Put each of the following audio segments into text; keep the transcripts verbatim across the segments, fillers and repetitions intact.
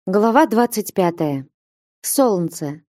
Глава двадцать пятая. Солнце.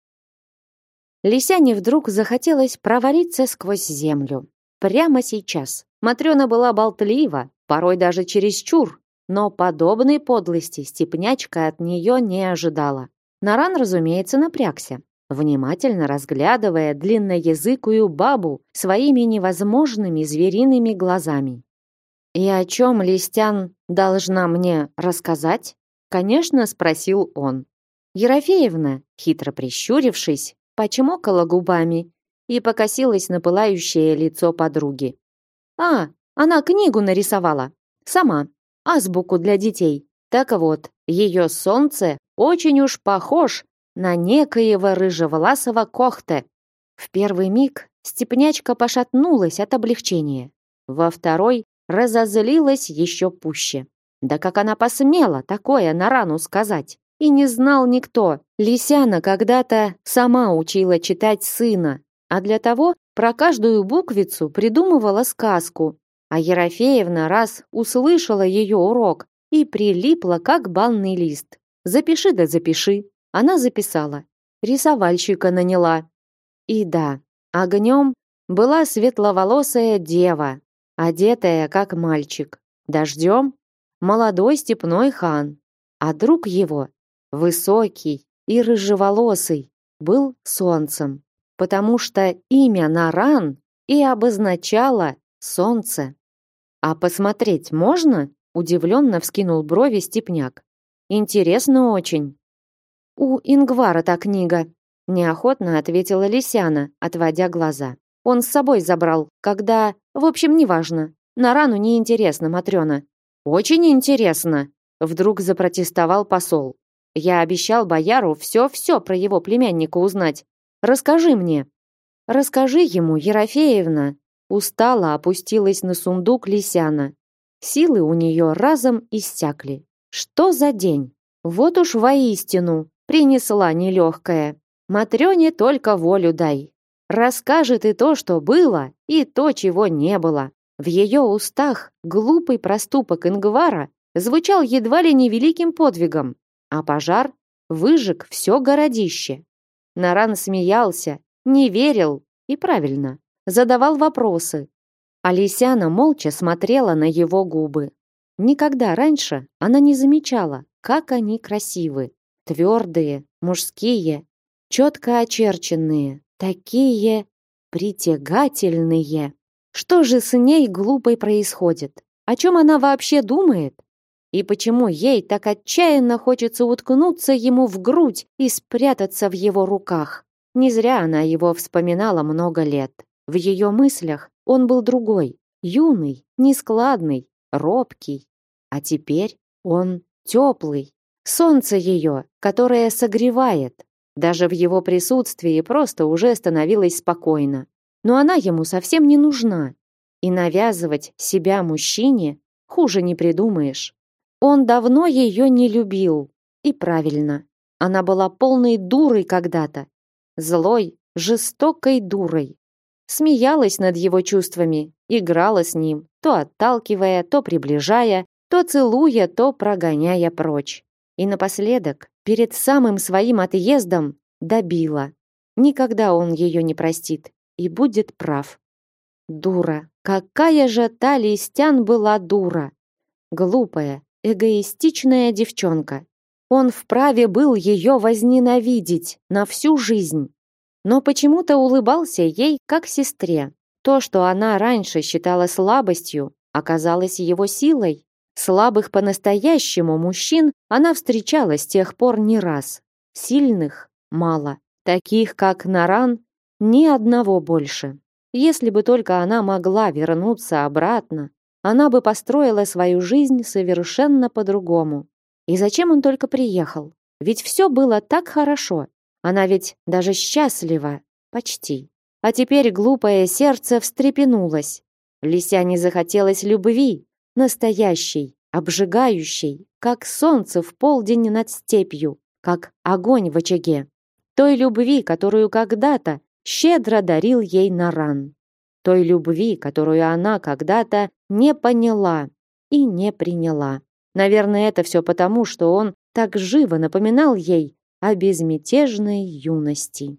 Лисяне вдруг захотелось провалиться сквозь землю. Прямо сейчас. Матрёна была болтлива, порой даже чересчур, но подобной подлости степнячка от неё не ожидала. Наран, разумеется, напрягся, внимательно разглядывая длинноязыкую бабу своими невозможными звериными глазами. «И о чём Листян должна мне рассказать?» Конечно, спросил он. Ерофеевна, хитро прищурившись, почмокала губами и покосилась на пылающее лицо подруги. А, она книгу нарисовала. Сама. Азбуку для детей. Так вот, ее солнце очень уж похож на некоего рыжеволасого Кохте. В первый миг степнячка пошатнулась от облегчения. Во второй разозлилась еще пуще. Да как она посмела такое Нарану сказать? И не знал никто. Лисяна когда-то сама учила читать сына, а для того про каждую буквицу придумывала сказку. А Ерофеевна раз услышала ее урок и прилипла, как банный лист. «Запиши да запиши». Она записала. Рисовальщика наняла. И да, огнем была светловолосая дева, одетая как мальчик. Дождем молодой степной хан, а друг его, высокий и рыжеволосый, был солнцем, потому что имя Наран и обозначало солнце. «А посмотреть можно?» – удивленно вскинул брови степняк. «Интересно очень». «У Ингвара та книга», – неохотно ответила Лисяна, отводя глаза. «Он с собой забрал, когда… В общем, неважно. Нарану неинтересно, Матрёна». «Очень интересно», — вдруг запротестовал посол. «Я обещал бояру все-все про его племянника узнать. Расскажи мне». «Расскажи ему, Ерофеевна». Устало опустилась на сундук Лисяна. Силы у нее разом иссякли. Что за день? Вот уж воистину принесла нелегкая. Матрёне только волю дай. Расскажет и то, что было, и то, чего не было. В ее устах глупый проступок Ингвара звучал едва ли не великим подвигом, а пожар выжег все городище. Наран смеялся, не верил и правильно, задавал вопросы. А Лисяна молча смотрела на его губы. Никогда раньше она не замечала, как они красивы. Твердые, мужские, четко очерченные, такие притягательные. Что же с ней глупой происходит? О чем она вообще думает? И почему ей так отчаянно хочется уткнуться ему в грудь и спрятаться в его руках? Не зря она его вспоминала много лет. В ее мыслях он был другой, юный, нескладный, робкий. А теперь он теплый. Солнце ее, которое согревает. Даже в его присутствии просто уже становилось спокойно. Но она ему совсем не нужна. И навязывать себя мужчине хуже не придумаешь. Он давно ее не любил. И правильно. Она была полной дурой когда-то. Злой, жестокой дурой. Смеялась над его чувствами, играла с ним, то отталкивая, то приближая, то целуя, то прогоняя прочь. И напоследок, перед самым своим отъездом, добила. Никогда он ее не простит. И будет прав. Дура. Какая же та Листян была дура. Глупая, эгоистичная девчонка. Он вправе был ее возненавидеть на всю жизнь. Но почему-то улыбался ей как сестре. То, что она раньше считала слабостью, оказалось его силой. Слабых по-настоящему мужчин она встречала с тех пор не раз. Сильных мало. Таких, как Наран, ни одного больше. Если бы только она могла вернуться обратно, она бы построила свою жизнь совершенно по-другому. И зачем он только приехал? Ведь все было так хорошо. Она ведь даже счастлива. Почти. А теперь глупое сердце встрепенулось. Лисяне захотелось любви. Настоящей, обжигающей, как солнце в полдень над степью, как огонь в очаге. Той любви, которую когда-то щедро дарил ей Наран. Той любви, которую она когда-то не поняла и не приняла. Наверное, это все потому, что он так живо напоминал ей о безмятежной юности.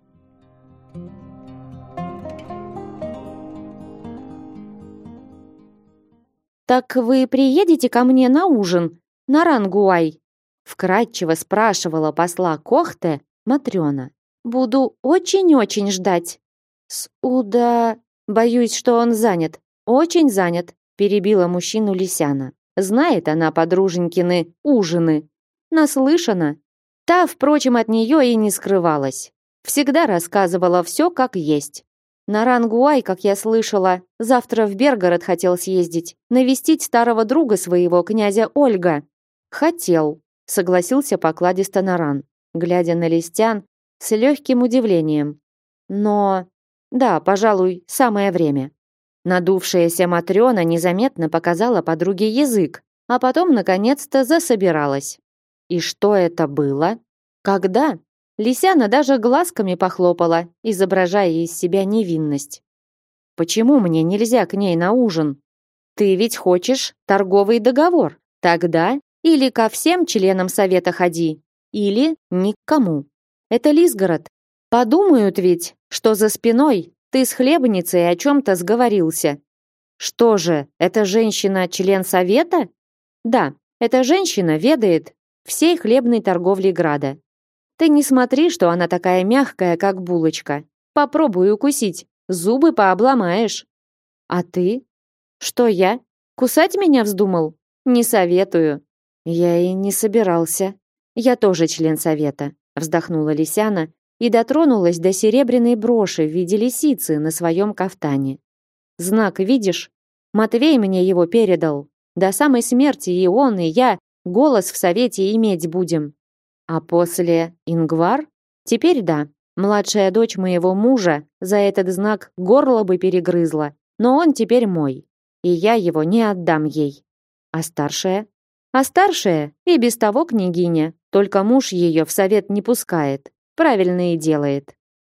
«Так вы приедете ко мне на ужин, на Рангуай?» вкратчиво спрашивала посла Кохте Матрёна. «Буду очень-очень ждать». «С уда...» «Боюсь, что он занят. Очень занят», перебила мужчину Лисяна. Знает она подруженькины ужины. Наслышана. Та, впрочем, от нее и не скрывалась. Всегда рассказывала все как есть. На Рангуай, как я слышала, завтра в Бергород хотел съездить, навестить старого друга своего, князя Ольга. Хотел, согласился покладисто Наран, глядя на Листян с легким удивлением. Но... Да, пожалуй, самое время. Надувшаяся Матрёна незаметно показала подруге язык, а потом, наконец-то, засобиралась. И что это было? Когда? Лисяна даже глазками похлопала, изображая из себя невинность. «Почему мне нельзя к ней на ужин? Ты ведь хочешь торговый договор. Тогда или ко всем членам совета ходи, или ни к кому. Это Лисгород. Подумают ведь, что за спиной ты с хлебницей о чем-то сговорился. Что же, эта женщина член совета? Да, эта женщина ведает всей хлебной торговлей града. Ты не смотри, что она такая мягкая, как булочка. Попробуй укусить, зубы пообломаешь. А ты? Что я? Кусать меня вздумал? Не советую. Я и не собирался. Я тоже член совета, вздохнула Лисяна и дотронулась до серебряной броши в виде лисицы на своем кафтане. Знак видишь? Матвей мне его передал. До самой смерти и он, и я голос в совете иметь будем. А после Ингвар? Теперь да. Младшая дочь моего мужа за этот знак горло бы перегрызла, но он теперь мой, и я его не отдам ей. А старшая? А старшая и без того княгиня, только муж ее в совет не пускает. Правильно и делает.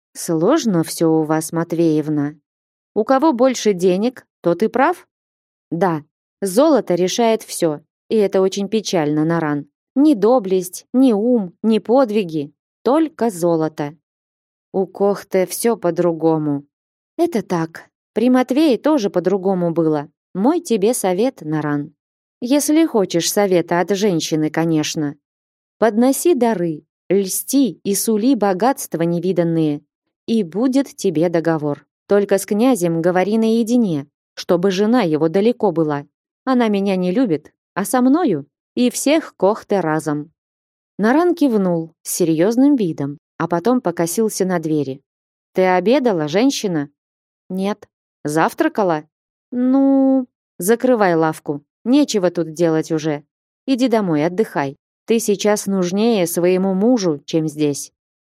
Сложно все у вас, Матвеевна. У кого больше денег, тот и прав? Да, золото решает все, и это очень печально, Наран. Ни доблесть, ни ум, ни подвиги, только золото. У Кохте все по-другому. Это так. При Матвее тоже по-другому было. Мой тебе совет, Наран. Если хочешь совета от женщины, конечно. Подноси дары, льсти и сули богатства невиданные, и будет тебе договор. Только с князем говори наедине, чтобы жена его далеко была. Она меня не любит, а со мною и всех Кохте разом. Наран кивнул с серьезным видом, а потом покосился на двери. Ты обедала, женщина? Нет. Завтракала? Ну, закрывай лавку. Нечего тут делать уже. Иди домой, отдыхай. Ты сейчас нужнее своему мужу, чем здесь.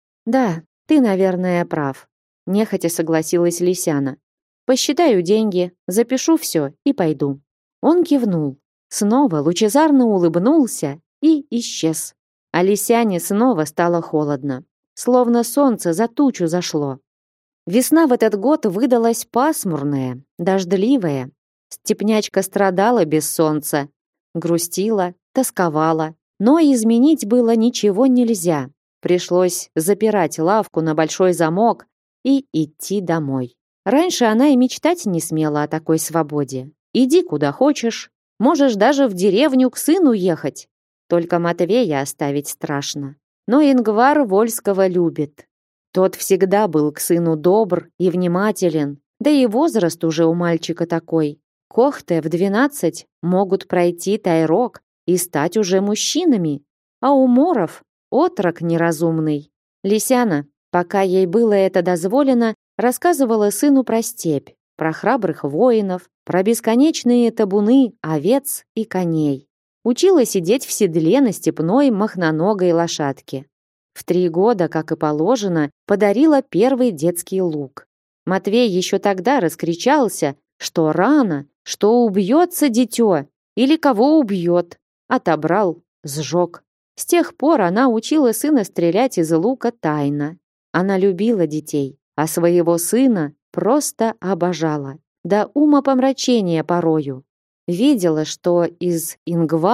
Да, ты, наверное, прав. Нехотя согласилась Лисяна. Посчитаю деньги, запишу все и пойду. Он кивнул. Снова лучезарно улыбнулся и исчез. А Лисяне снова стало холодно, словно солнце за тучу зашло. Весна в этот год выдалась пасмурная, дождливая. Степнячка страдала без солнца, грустила, тосковала, но изменить было ничего нельзя. Пришлось запирать лавку на большой замок и идти домой. Раньше она и мечтать не смела о такой свободе. Иди куда хочешь, можешь даже в деревню к сыну ехать. Только Матвея оставить страшно. Но Ингвар Вольского любит. Тот всегда был к сыну добр и внимателен, да и возраст уже у мальчика такой. Кохте в двенадцать могут пройти тайрок и стать уже мужчинами, а у моров отрок неразумный. Лисяна, пока ей было это дозволено, рассказывала сыну про степь, про храбрых воинов, про бесконечные табуны овец и коней. Учила сидеть в седле на степной махноногой лошадке. В три года, как и положено, подарила первый детский лук. Матвей еще тогда раскричался, что рано, что убьется дитё или кого убьет. Отобрал, сжег. С тех пор она учила сына стрелять из лука тайно. Она любила детей, а своего сына просто обожала. До умопомрачения порою. Видела, что из Ингвара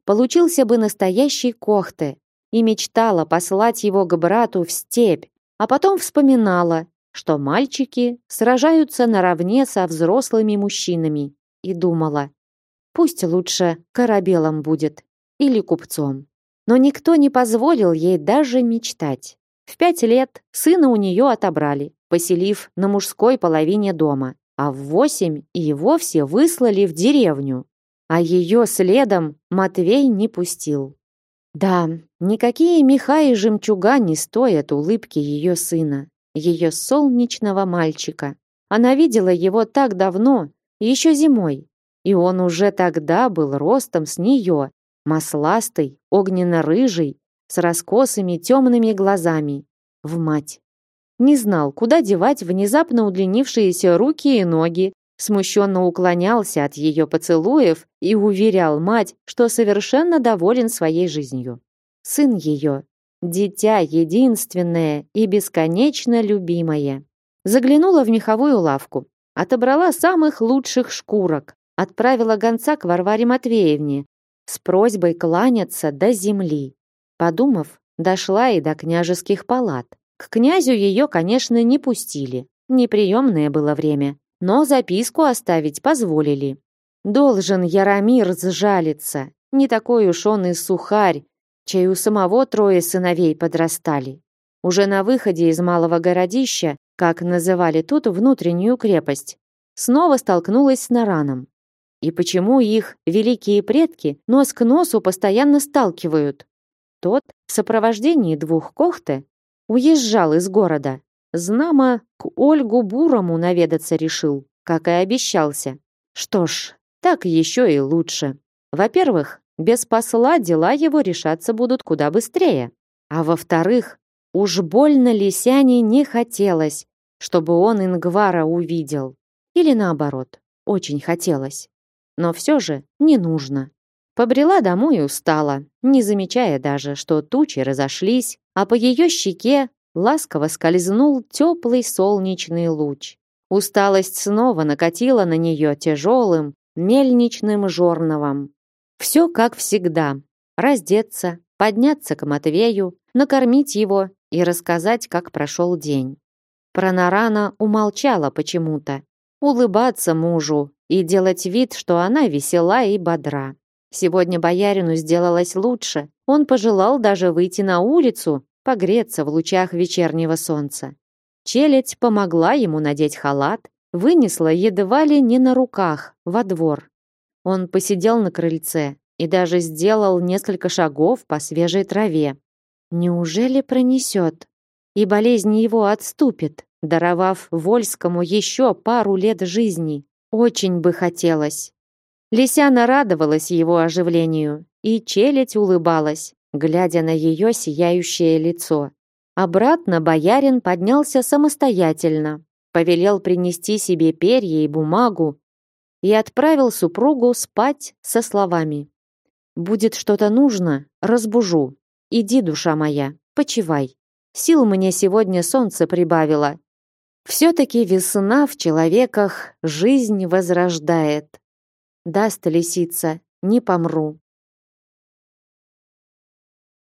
получился бы настоящий Кохте, и мечтала послать его к брату в степь, а потом вспоминала, что мальчики сражаются наравне со взрослыми мужчинами, и думала, пусть лучше корабелом будет или купцом. Но никто не позволил ей даже мечтать. В пять лет сына у нее отобрали, поселив на мужской половине дома, а в восемь и вовсе выслали в деревню. А ее следом Матвей не пустил. Да, никакие меха и жемчуга не стоят улыбки ее сына, ее солнечного мальчика. Она видела его так давно, еще зимой, и он уже тогда был ростом с нее, масластый, огненно-рыжий, с раскосыми темными глазами, в мать. Не знал, куда девать внезапно удлинившиеся руки и ноги, смущенно уклонялся от ее поцелуев и уверял мать, что совершенно доволен своей жизнью. Сын ее, дитя единственное и бесконечно любимое. Заглянула в меховую лавку, отобрала самых лучших шкурок, отправила гонца к Варваре Матвеевне с просьбой кланяться до земли. Подумав, дошла и до княжеских палат. К князю ее, конечно, не пустили. Неприемное было время, но записку оставить позволили. Должен Яромир сжалиться. Не такой уж он и сухарь, чей у самого трое сыновей подрастали. Уже на выходе из малого городища, как называли тут внутреннюю крепость, снова столкнулась с Нараном. И почему их великие предки нос к носу постоянно сталкивают? Тот в сопровождении двух Кохте уезжал из города. Знамо к Ольгу Бурому наведаться решил, как и обещался. Что ж, так еще и лучше. Во-первых, без посла дела его решаться будут куда быстрее. А во-вторых, уж больно Лисяне не хотелось, чтобы он Ингвара увидел. Или наоборот, очень хотелось. Но все же не нужно. Побрела домой и устала, не замечая даже, что тучи разошлись, а по ее щеке ласково скользнул теплый солнечный луч. Усталость снова накатила на нее тяжелым мельничным жорновом. Все как всегда. Раздеться, подняться к Матвею, накормить его и рассказать, как прошел день. Про Нарана умолчала почему-то. Улыбаться мужу и делать вид, что она весела и бодра. Сегодня боярину сделалось лучше. Он пожелал даже выйти на улицу, погреться в лучах вечернего солнца. Челядь помогла ему надеть халат, вынесла едва ли не на руках во двор. Он посидел на крыльце и даже сделал несколько шагов по свежей траве. Неужели пронесет? И болезнь его отступит, даровав Вольскому еще пару лет жизни. Очень бы хотелось. Лисяна радовалась его оживлению, и челядь улыбалась, глядя на ее сияющее лицо. Обратно боярин поднялся самостоятельно, повелел принести себе перья и бумагу и отправил супругу спать со словами: «Будет что-то нужно, разбужу. Иди, душа моя, почивай. Сил мне сегодня солнце прибавило. Все-таки весна в человеках жизнь возрождает. Даст лисица, не помру».